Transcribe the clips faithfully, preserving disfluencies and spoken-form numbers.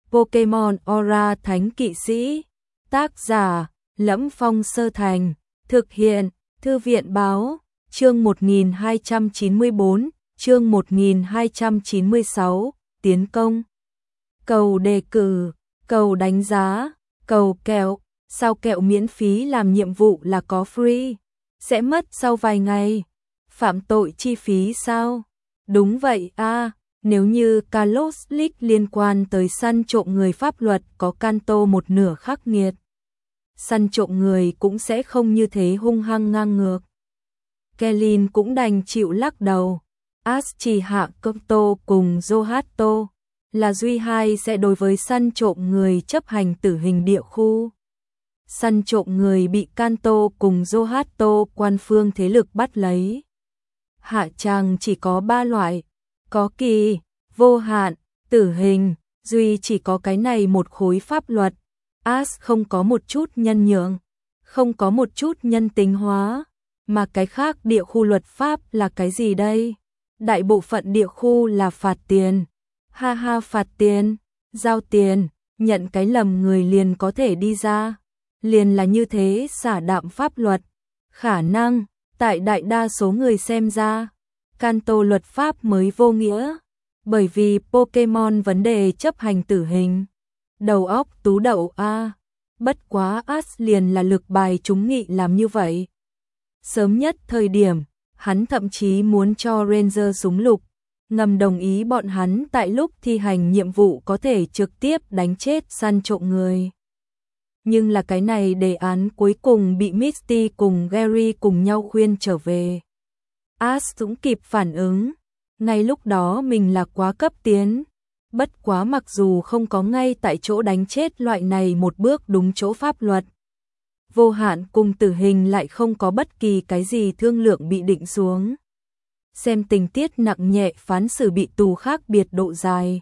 Pokemon Aura Thánh Kỵ Sĩ. Tác giả: Lẫm Phong Sơ Thành. Thực hiện: Thư viện báo. Chương một nghìn hai trăm chín mươi bốn, chương một nghìn hai trăm chín mươi sáu, tiến công. Cầu đề cử, cầu đánh giá, cầu kẹo. Sao kẹo miễn phí làm nhiệm vụ là có free? Sẽ mất sau vài ngày. Phạm tội chi phí sao? Đúng vậy a. À, nếu như Kalos League liên quan tới săn trộm người pháp luật có Kanto một nửa khắc nghiệt, săn trộm người cũng sẽ không như thế hung hăng ngang ngược. Kellin cũng đành chịu lắc đầu. Ash chỉ hạ Kanto cùng Zohato là duy hai sẽ đối với săn trộm người chấp hành tử hình địa khu. Săn trộm người bị Kanto cùng Zohato quan phương thế lực bắt lấy. Hạ tràng chỉ có ba loại, có kỳ, vô hạn, tử hình, duy chỉ có cái này một khối pháp luật. Ash không có một chút nhân nhượng, không có một chút nhân tính hóa, mà cái khác địa khu luật pháp là cái gì đây? Đại bộ phận địa khu là phạt tiền. Ha ha, phạt tiền, giao tiền, nhận cái lầm người liền có thể đi ra. Liền là như thế xả đạm pháp luật. Khả năng, tại đại đa số người xem ra, Kanto luật pháp mới vô nghĩa, bởi vì Pokemon vấn đề chấp hành tử hình. Đầu óc tú đậu a. À. Bất quá Ash liền là lực bài trúng nghị làm như vậy. Sớm nhất thời điểm, hắn thậm chí muốn cho Ranger súng lục, ngầm đồng ý bọn hắn tại lúc thi hành nhiệm vụ có thể trực tiếp đánh chết săn trộm người. Nhưng là cái này đề án cuối cùng bị Misty cùng Gary cùng nhau khuyên trở về. Ash cũng kịp phản ứng, ngay lúc đó mình là quá cấp tiến. Bất quá mặc dù không có ngay tại chỗ đánh chết loại này một bước đúng chỗ pháp luật, vô hạn cùng tử hình lại không có bất kỳ cái gì thương lượng bị định xuống. Xem tình tiết nặng nhẹ phán xử bị tù khác biệt độ dài.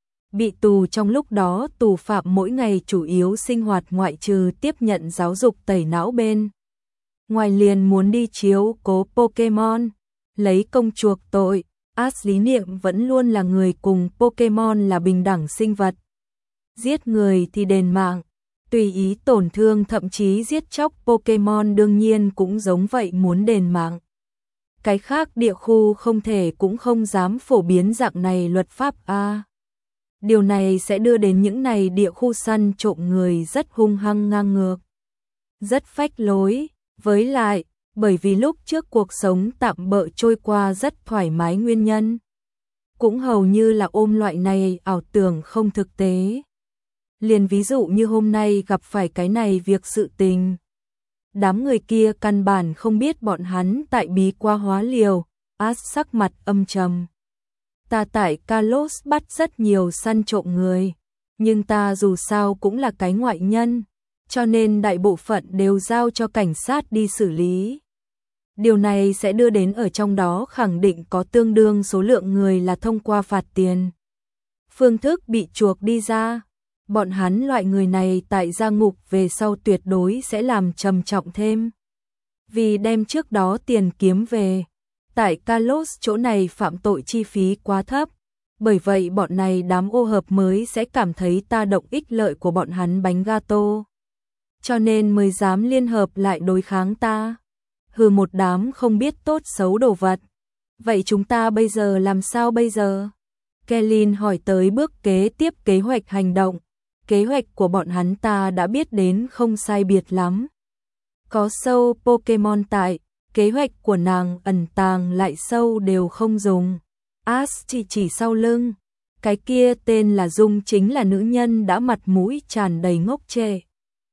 Bị tù trong lúc đó tù phạm mỗi ngày chủ yếu sinh hoạt ngoại trừ tiếp nhận giáo dục tẩy não bên ngoài liền muốn đi chiếu cố Pokemon, lấy công chuộc tội. Ash lý niệm vẫn luôn là người cùng Pokemon là bình đẳng sinh vật. Giết người thì đền mạng, tùy ý tổn thương thậm chí giết chóc Pokemon đương nhiên cũng giống vậy muốn đền mạng. Cái khác địa khu không thể cũng không dám phổ biến dạng này luật pháp a. À, điều này sẽ đưa đến những này địa khu săn trộm người rất hung hăng ngang ngược, rất phách lối, với lại bởi vì lúc trước cuộc sống tạm bợ trôi qua rất thoải mái nguyên nhân, cũng hầu như là ôm loại này ảo tưởng không thực tế. Liền ví dụ như hôm nay gặp phải cái này việc sự tình. Đám người kia căn bản không biết bọn hắn tại bí qua hóa liều. Ash sắc mặt âm trầm. Ta tại Kalos bắt rất nhiều săn trộm người, nhưng ta dù sao cũng là cái ngoại nhân, cho nên đại bộ phận đều giao cho cảnh sát đi xử lý. Điều này sẽ đưa đến ở trong đó khẳng định có tương đương số lượng người là thông qua phạt tiền phương thức bị chuộc đi ra. Bọn hắn loại người này tại gia ngục về sau tuyệt đối sẽ làm trầm trọng thêm, vì đem trước đó tiền kiếm về. Tại Kalos chỗ này phạm tội chi phí quá thấp, bởi vậy bọn này đám ô hợp mới sẽ cảm thấy ta động ích lợi của bọn hắn bánh gato, cho nên mới dám liên hợp lại đối kháng ta. Hừ, một đám không biết tốt xấu đồ vật. Vậy chúng ta bây giờ làm sao bây giờ? Kellin hỏi tới bước kế tiếp kế hoạch hành động. Kế hoạch của bọn hắn ta đã biết đến không sai biệt lắm. Có sâu Pokemon tại, kế hoạch của nàng ẩn tàng lại sâu đều không dùng. Ash chỉ chỉ sau lưng. Cái kia tên là Dung chính là nữ nhân đã mặt mũi tràn đầy ngốc trệ.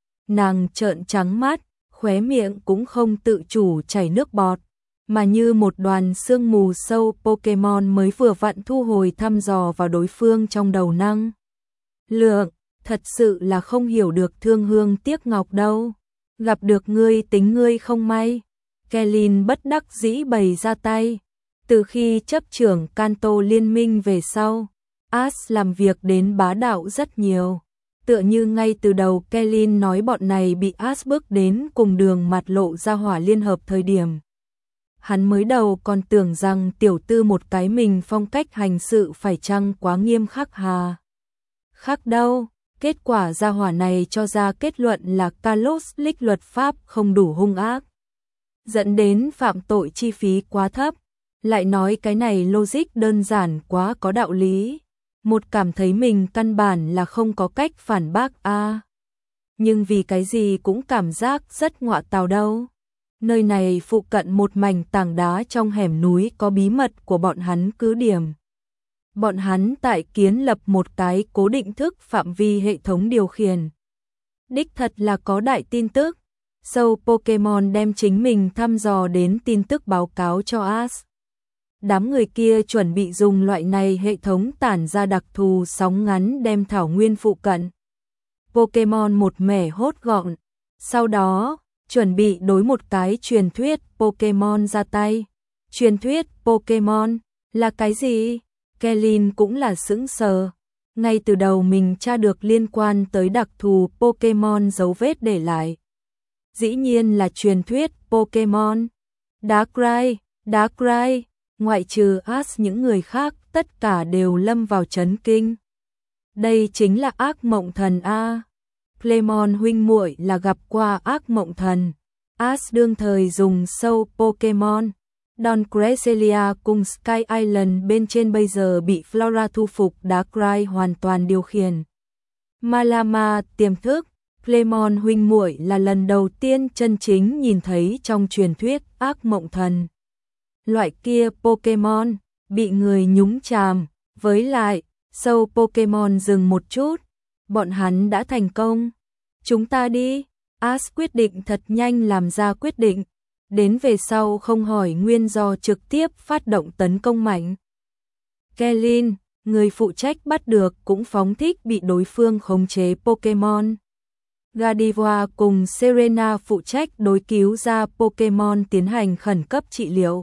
Nàng trợn trắng mắt, khóe miệng cũng không tự chủ chảy nước bọt, mà như một đoàn sương mù sâu Pokemon mới vừa vặn thu hồi thăm dò vào đối phương trong đầu năng lượng. Thật sự là không hiểu được thương hương tiếc ngọc đâu. Gặp được ngươi tính ngươi không may. Kellin bất đắc dĩ bày ra tay. Từ khi chấp trưởng Kanto liên minh về sau, Ash làm việc đến bá đạo rất nhiều. Tựa như ngay từ đầu Kellin nói bọn này bị Ash bước đến cùng đường mặt lộ ra hỏa liên hợp thời điểm. Hắn mới đầu còn tưởng rằng tiểu tư một cái mình phong cách hành sự phải chăng quá nghiêm khắc hà. khác đâu. Kết quả gia hỏa này cho ra kết luận là Carlos Lick luật pháp không đủ hung ác, dẫn đến phạm tội chi phí quá thấp. Lại nói cái này logic đơn giản quá có đạo lý. Một cảm thấy mình căn bản là không có cách phản bác a. À, nhưng vì cái gì cũng cảm giác rất ngọa tào đâu. Nơi này phụ cận một mảnh tảng đá trong hẻm núi có bí mật của bọn hắn cứ điểm. Bọn hắn tại kiến lập một cái cố định thức phạm vi hệ thống điều khiển. Đích thật là có đại tin tức. Sâu Pokemon đem chính mình thăm dò đến tin tức báo cáo cho Ash. Đám người kia chuẩn bị dùng loại này hệ thống tản ra đặc thù sóng ngắn đem thảo nguyên phụ cận Pokemon một mẻ hốt gọn. Sau đó, chuẩn bị đối một cái truyền thuyết Pokemon ra tay. Truyền thuyết Pokemon là cái gì? Kellyn cũng là sững sờ. Ngay từ đầu mình tra được liên quan tới đặc thù Pokemon dấu vết để lại. Dĩ nhiên là truyền thuyết Pokemon. Darkrai, Darkrai, ngoại trừ Ash những người khác tất cả đều lâm vào chấn kinh. Đây chính là ác mộng thần a. Clemon huynh muội là gặp qua ác mộng thần. Ash đương thời dùng sâu Pokemon. Don Cresselia cùng Sky Island bên trên bây giờ bị Flora thu phục, Darkrai hoàn toàn điều khiển. Malama tiềm thức, Clemon huynh muội là lần đầu tiên chân chính nhìn thấy trong truyền thuyết ác mộng thần. Loại kia Pokemon bị người nhúng chàm, với lại, sâu Pokemon dừng một chút, bọn hắn đã thành công. Chúng ta đi, Ash quyết định thật nhanh làm ra quyết định. Đến về sau không hỏi nguyên do trực tiếp phát động tấn công mạnh. Kellyn, người phụ trách bắt được cũng phóng thích bị đối phương khống chế Pokemon. Gardevoir cùng Serena phụ trách đối cứu ra Pokemon tiến hành khẩn cấp trị liệu.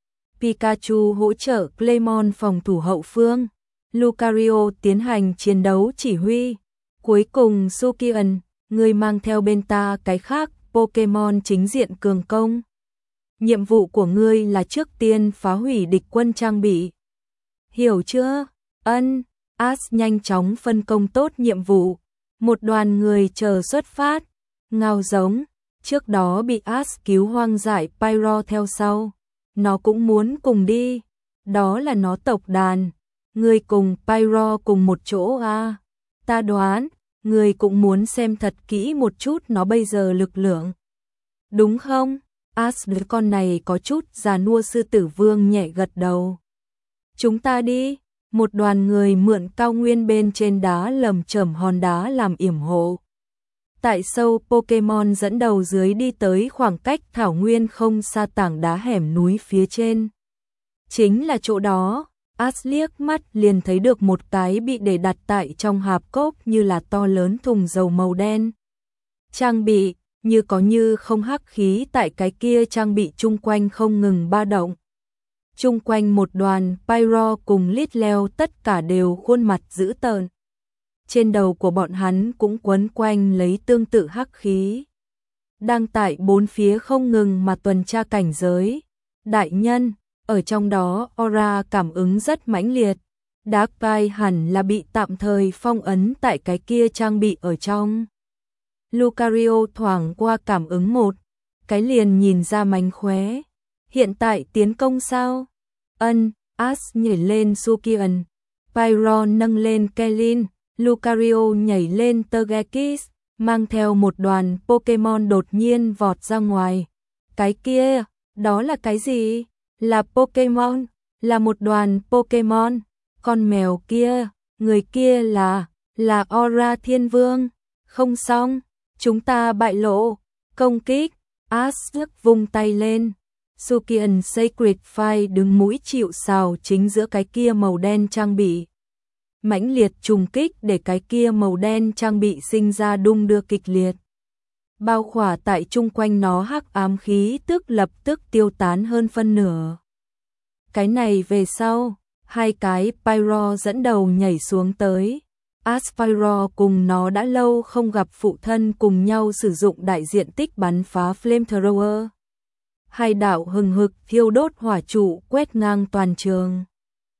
Pikachu hỗ trợ Clemon phòng thủ hậu phương. Lucario tiến hành chiến đấu chỉ huy. Cuối cùng Sukian, người mang theo bên ta cái khác Pokemon chính diện cường công. Nhiệm vụ của ngươi là trước tiên phá hủy địch quân trang bị. Hiểu chưa? Ân, Ash nhanh chóng phân công tốt nhiệm vụ. Một đoàn người chờ xuất phát. Ngao giống, trước đó bị Ash cứu hoang dại Pyro theo sau. Nó cũng muốn cùng đi. Đó là nó tộc đàn. Ngươi cùng Pyro cùng một chỗ à? Ta đoán, ngươi cũng muốn xem thật kỹ một chút nó bây giờ lực lượng. Đúng không? Ash đứa con này có chút già nua sư tử vương nhẹ gật đầu. Chúng ta đi. Một đoàn người mượn cao nguyên bên trên đá lầm chởm hòn đá làm yểm hộ. Tại sâu Pokemon dẫn đầu dưới đi tới khoảng cách thảo nguyên không xa tảng đá hẻm núi phía trên. Chính là chỗ đó, Ash liếc mắt liền thấy được một cái bị để đặt tại trong hạp cốc như là to lớn thùng dầu màu đen. Trang bị, như có như không hắc khí tại cái kia trang bị chung quanh không ngừng ba động. Chung quanh một đoàn Pyro cùng Litleo tất cả đều khuôn mặt dữ tợn. Trên đầu của bọn hắn cũng quấn quanh lấy tương tự hắc khí. Đang tại bốn phía không ngừng mà tuần tra cảnh giới. Đại nhân, ở trong đó aura cảm ứng rất mãnh liệt. Darkrai hẳn là bị tạm thời phong ấn tại cái kia trang bị ở trong. Lucario thoảng qua cảm ứng một, cái liền nhìn ra mánh khóe. Hiện tại tiến công sao? Ân, Ash nhảy lên Sukian, Pyro nâng lên Kellyn, Lucario nhảy lên Togekiss, mang theo một đoàn Pokemon đột nhiên vọt ra ngoài. Cái kia, đó là cái gì? Là Pokemon, là một đoàn Pokemon. Con mèo kia, người kia là, là Aura Thiên Vương. Không xong, chúng ta bại lộ, công kích. Ash vung tay lên. Sukian Sacred Fire đứng mũi chịu sào chính giữa cái kia màu đen trang bị. Mãnh liệt trùng kích để cái kia màu đen trang bị sinh ra đung đưa kịch liệt. Bao khỏa tại chung quanh nó hắc ám khí tức lập tức tiêu tán hơn phân nửa. Cái này về sau, hai cái Pyro dẫn đầu nhảy xuống tới. Aspyro cùng nó đã lâu không gặp phụ thân cùng nhau sử dụng đại diện tích bắn phá Flamethrower. Hai đạo hừng hực thiêu đốt hỏa trụ quét ngang toàn trường.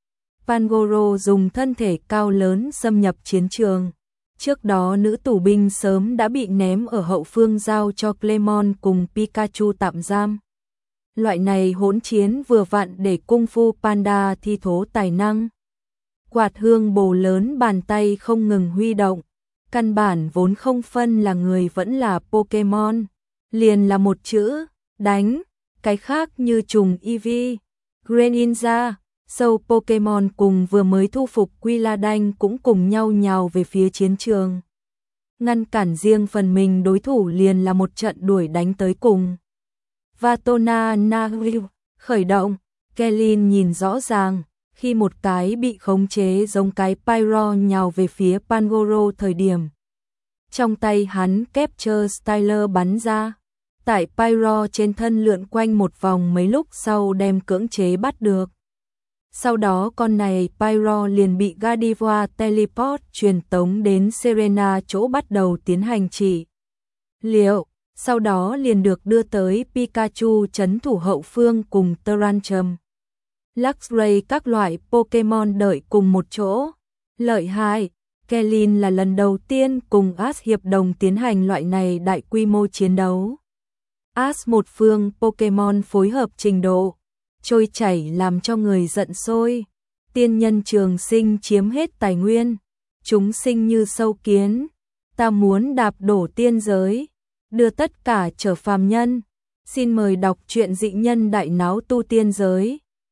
Pangoro dùng thân thể cao lớn xâm nhập chiến trường. Trước đó nữ tù binh sớm đã bị ném ở hậu phương giao cho Clemon cùng Pikachu tạm giam. Loại này hỗn chiến vừa vặn để Kung Fu Panda thi thố tài năng. Quạt hương bồ lớn bàn tay không ngừng huy động. Căn bản vốn không phân là người vẫn là Pokemon. Liền là một chữ, đánh. Cái khác như trùng Eevee, Greninja, sâu Pokemon cùng vừa mới thu phục Quilladin cũng cùng nhau nhào về phía chiến trường. Ngăn cản riêng phần mình đối thủ liền là một trận đuổi đánh tới cùng. Vatona Nahru khởi động, Kellin nhìn rõ ràng, khi một cái bị khống chế giống cái Pyro nhào về phía Pangoro thời điểm. Trong tay hắn Capture Styler bắn ra, tại Pyro trên thân lượn quanh một vòng mấy lúc sau đem cưỡng chế bắt được. Sau đó con này Pyro liền bị Gardevoir Teleport truyền tống đến Serena chỗ bắt đầu tiến hành trị liệu, sau đó liền được đưa tới Pikachu trấn thủ hậu phương cùng Tyrantrum, Luxray các loại Pokemon đợi cùng một chỗ. Lợi hại, Kellin là lần đầu tiên cùng Ash hiệp đồng tiến hành loại này đại quy mô chiến đấu. Ash một phương Pokemon phối hợp trình độ trôi chảy làm cho người giận sôi. Tiên nhân trường sinh chiếm hết tài nguyên, chúng sinh như sâu kiến, ta muốn đạp đổ tiên giới, đưa tất cả trở phàm nhân. Xin mời đọc truyện Dị Nhân Đại Náo Tu Tiên Giới.